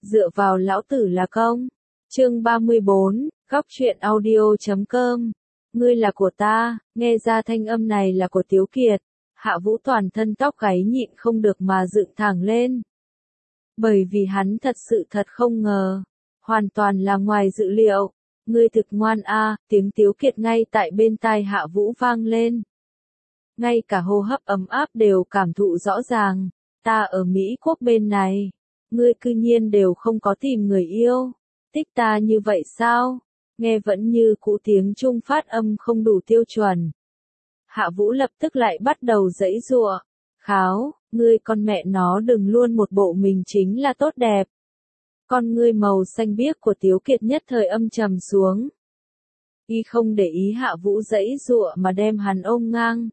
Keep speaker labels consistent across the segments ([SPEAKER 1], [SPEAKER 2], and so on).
[SPEAKER 1] Dựa vào lão tử là công. Chương 34, góc truyện audio.com. Ngươi là của ta, nghe ra thanh âm này là của Tiếu Kiệt. Hạ Vũ toàn thân tóc gáy nhịn không được mà dựng thẳng lên. Bởi vì hắn thật không ngờ. Hoàn toàn là ngoài dự liệu. Ngươi thực ngoan a, tiếng Tiếu Kiệt ngay tại bên tai Hạ Vũ vang lên. Ngay cả hô hấp ấm áp đều cảm thụ rõ ràng. Ta ở Mỹ Quốc bên này. Ngươi cư nhiên đều không có tìm người yêu. Thích ta như vậy sao? Nghe vẫn như cũ tiếng Trung phát âm không đủ tiêu chuẩn. Hạ Vũ lập tức lại bắt đầu giãy giụa. Kháo, ngươi con mẹ nó đừng luôn một bộ mình chính là tốt đẹp. Con ngươi màu xanh biếc của Tiếu Kiệt nhất thời âm trầm xuống. Y không để ý Hạ Vũ giãy giụa mà đem hắn ôm ngang.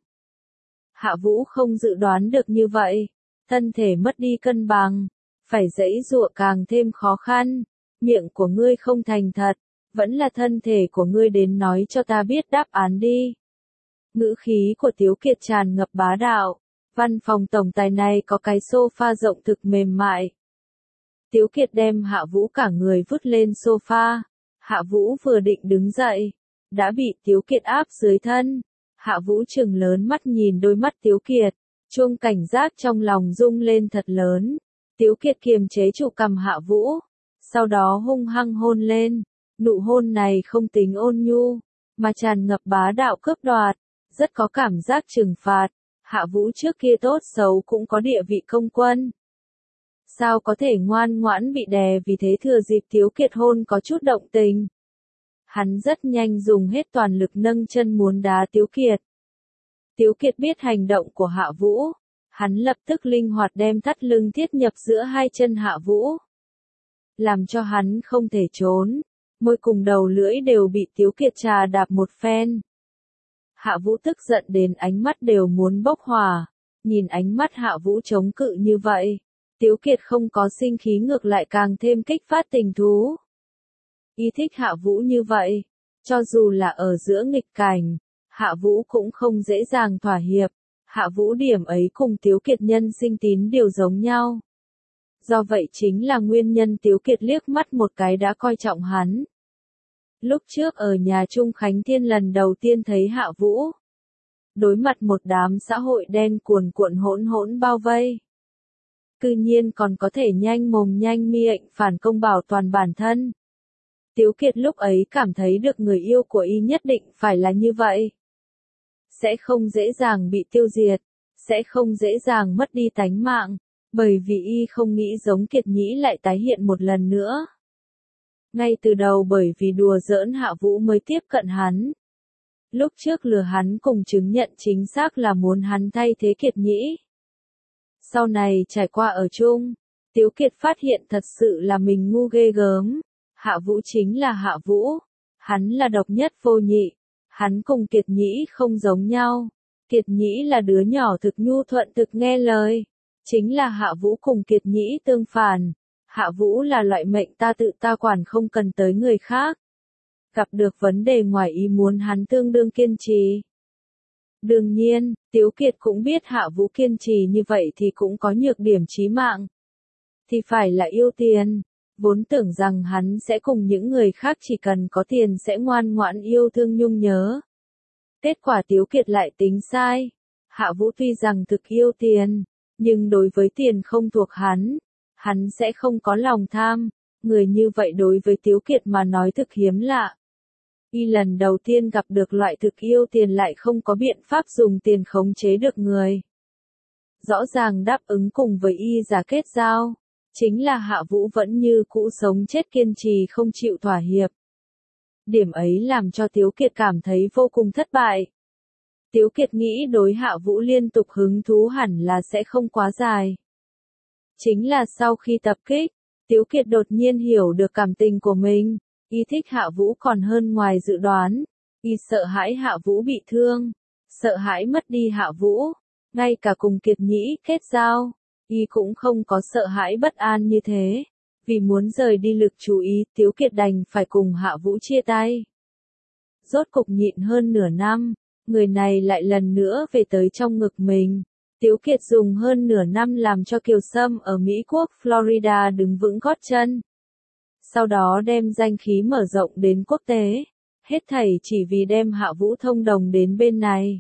[SPEAKER 1] Hạ Vũ không dự đoán được như vậy. Thân thể mất đi cân bằng. Phải giãy giụa càng thêm khó khăn. Miệng của ngươi không thành thật. Vẫn là thân thể của ngươi đến nói cho ta biết đáp án đi. Ngữ khí của Tiếu Kiệt tràn ngập bá đạo. Văn phòng tổng tài này có cái sofa rộng thực mềm mại. Tiếu Kiệt đem Hạ Vũ cả người vứt lên sofa. Hạ Vũ vừa định đứng dậy. Đã bị Tiếu Kiệt áp dưới thân. Hạ Vũ trừng lớn mắt nhìn đôi mắt Tiếu Kiệt. Chuông cảnh giác trong lòng rung lên thật lớn. Tiếu Kiệt kiềm chế trụ cằm Hạ Vũ. Sau đó hung hăng hôn lên. Nụ hôn này không tính ôn nhu. Mà tràn ngập bá đạo cướp đoạt. Rất có cảm giác trừng phạt. Hạ Vũ trước kia tốt xấu cũng có địa vị công quân. Sao có thể ngoan ngoãn bị đè vì thế thừa dịp Tiếu Kiệt hôn có chút động tình. Hắn rất nhanh dùng hết toàn lực nâng chân muốn đá Tiếu Kiệt. Tiếu Kiệt biết hành động của Hạ Vũ. Hắn lập tức linh hoạt đem thắt lưng thiết nhập giữa hai chân Hạ Vũ. Làm cho hắn không thể trốn. Môi cùng đầu lưỡi đều bị Tiếu Kiệt trà đạp một phen. Hạ Vũ tức giận đến ánh mắt đều muốn bốc hỏa. Nhìn ánh mắt Hạ Vũ chống cự như vậy. Tiếu Kiệt không có sinh khí ngược lại càng thêm kích phát tình thú. Y thích Hạ Vũ như vậy. Cho dù là ở giữa nghịch cảnh. Hạ Vũ cũng không dễ dàng thỏa hiệp. Hạ Vũ điểm ấy cùng Tiếu Kiệt nhân sinh tín đều giống nhau. Do vậy chính là nguyên nhân Tiếu Kiệt liếc mắt một cái đã coi trọng hắn. Lúc trước ở nhà Trung Khánh Thiên lần đầu tiên thấy Hạ Vũ. Đối mặt một đám xã hội đen cuồn cuộn hỗn bao vây. Cư nhiên còn có thể nhanh mồm nhanh miệng phản công bảo toàn bản thân. Tiếu Kiệt lúc ấy cảm thấy được người yêu của y nhất định phải là như vậy. Sẽ không dễ dàng bị tiêu diệt. Sẽ không dễ dàng mất đi tánh mạng. Bởi vì y không nghĩ giống Kiệt Nhĩ lại tái hiện một lần nữa. Ngay từ đầu bởi vì đùa giỡn Hạ Vũ mới tiếp cận hắn. Lúc trước lừa hắn cùng chứng nhận chính xác là muốn hắn thay thế Kiệt Nhĩ. Sau này trải qua ở chung, Tiếu Kiệt phát hiện thật sự là mình ngu ghê gớm. Hạ Vũ chính là Hạ Vũ. Hắn là độc nhất vô nhị. Hắn cùng Kiệt Nhĩ không giống nhau. Kiệt Nhĩ là đứa nhỏ thực nhu thuận thực nghe lời. Chính là Hạ Vũ cùng Kiệt Nhĩ tương phản. Hạ Vũ là loại mệnh ta tự ta quản không cần tới người khác. Gặp được vấn đề ngoài ý muốn hắn tương đương kiên trì. Đương nhiên, Tiếu Kiệt cũng biết Hạ Vũ kiên trì như vậy thì cũng có nhược điểm chí mạng. Thì phải là yêu tiền. Vốn tưởng rằng hắn sẽ cùng những người khác chỉ cần có tiền sẽ ngoan ngoãn yêu thương nhung nhớ. Kết quả Tiếu Kiệt lại tính sai. Hạ Vũ tuy rằng thực yêu tiền, nhưng đối với tiền không thuộc hắn sẽ không có lòng tham. Người như vậy đối với Tiếu Kiệt mà nói thực hiếm lạ. Y lần đầu tiên gặp được loại thực yêu tiền lại không có biện pháp dùng tiền khống chế được người. Rõ ràng đáp ứng cùng với y giả kết giao. Chính là Hạ Vũ vẫn như cũ sống chết kiên trì không chịu thỏa hiệp. Điểm ấy làm cho Tiếu Kiệt cảm thấy vô cùng thất bại. Tiếu Kiệt nghĩ đối Hạ Vũ liên tục hứng thú hẳn là sẽ không quá dài. Chính là sau khi tập kích, Tiếu Kiệt đột nhiên hiểu được cảm tình của mình. Y thích Hạ Vũ còn hơn ngoài dự đoán. Y sợ hãi Hạ Vũ bị thương. Sợ hãi mất đi Hạ Vũ. Ngay cả cùng Kiệt Nhĩ kết giao. Y cũng không có sợ hãi bất an như thế. Vì muốn rời đi lực chú ý, Tiếu Kiệt đành phải cùng Hạ Vũ chia tay. Rốt cục nhịn hơn nửa năm, người này lại lần nữa về tới trong ngực mình. Tiếu Kiệt dùng hơn nửa năm làm cho Kiều Sâm ở Mỹ quốc Florida đứng vững gót chân. Sau đó đem danh khí mở rộng đến quốc tế. Hết thảy chỉ vì đem Hạ Vũ thông đồng đến bên này.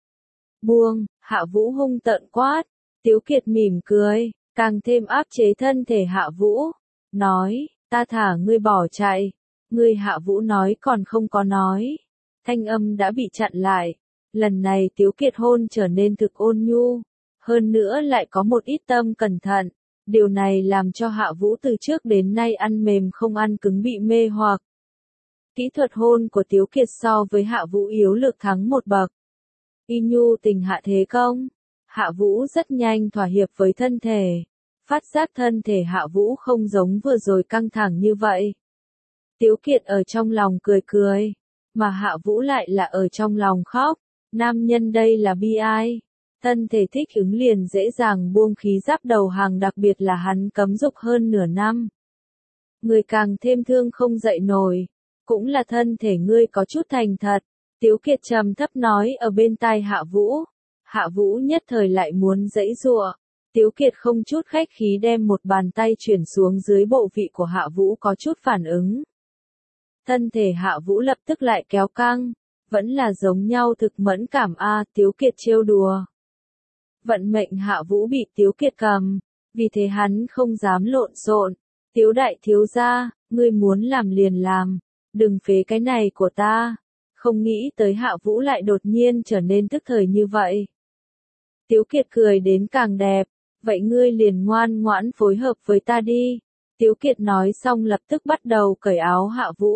[SPEAKER 1] Buông, Hạ Vũ hung tợn quát. Tiếu Kiệt mỉm cười, càng thêm áp chế thân thể Hạ Vũ. Nói, ta thả ngươi bỏ chạy. Ngươi Hạ Vũ nói còn không có nói. Thanh âm đã bị chặn lại. Lần này Tiếu Kiệt hôn trở nên thực ôn nhu. Hơn nữa lại có một ít tâm cẩn thận. Điều này làm cho Hạ Vũ từ trước đến nay ăn mềm không ăn cứng bị mê hoặc. Kỹ thuật hôn của Tiếu Kiệt so với Hạ Vũ yếu lược thắng một bậc. Y nhu tình hạ thế công. Hạ Vũ rất nhanh thỏa hiệp với thân thể. Phát giác thân thể Hạ Vũ không giống vừa rồi căng thẳng như vậy. Tiếu Kiệt ở trong lòng cười cười. Mà Hạ Vũ lại là ở trong lòng khóc. Nam nhân đây là bi ai. Thân thể thích ứng liền dễ dàng buông khí giáp đầu hàng, đặc biệt là hắn cấm dục hơn nửa năm. Người càng thêm thương không dậy nổi. Cũng là thân thể ngươi có chút thành thật. Tiếu Kiệt trầm thấp nói ở bên tai Hạ Vũ. Hạ Vũ nhất thời lại muốn giãy giụa. Tiếu Kiệt không chút khách khí đem một bàn tay chuyển xuống dưới bộ vị của Hạ Vũ, có chút phản ứng. Thân thể Hạ Vũ lập tức lại kéo căng. Vẫn là giống nhau thực mẫn cảm a. Tiếu Kiệt trêu đùa. Vận mệnh Hạ Vũ bị Tiếu Kiệt cầm. Vì thế hắn không dám lộn xộn. Tiếu đại thiếu gia, ngươi muốn làm liền làm. Đừng phế cái này của ta. Không nghĩ tới Hạ Vũ lại đột nhiên trở nên tức thời như vậy. Tiếu Kiệt cười đến càng đẹp. Vậy ngươi liền ngoan ngoãn phối hợp với ta đi. Tiếu Kiệt nói xong lập tức bắt đầu cởi áo Hạ Vũ.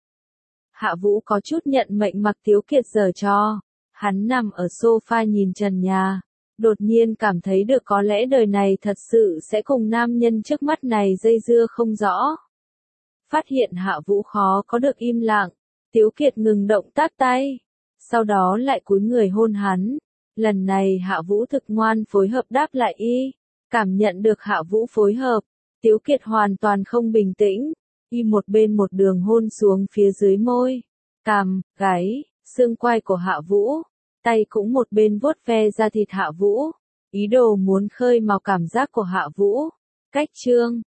[SPEAKER 1] Hạ Vũ có chút nhận mệnh mặc Tiếu Kiệt giở trò. Hắn nằm ở sofa nhìn trần nhà. Đột nhiên cảm thấy được có lẽ đời này thật sự sẽ cùng nam nhân trước mắt này dây dưa không rõ. Phát hiện Hạ Vũ khó có được im lặng. Tiếu Kiệt ngừng động tác tay. Sau đó lại cúi người hôn hắn. Lần này Hạ Vũ thực ngoan phối hợp đáp lại y. Cảm nhận được Hạ Vũ phối hợp. Tiếu Kiệt hoàn toàn không bình tĩnh. Y một bên một đường hôn xuống phía dưới môi, cằm, gáy, xương quai của Hạ Vũ. Tay cũng một bên vuốt ve da thịt Hạ Vũ. Ý đồ muốn khơi mào cảm giác của Hạ Vũ. Cách chương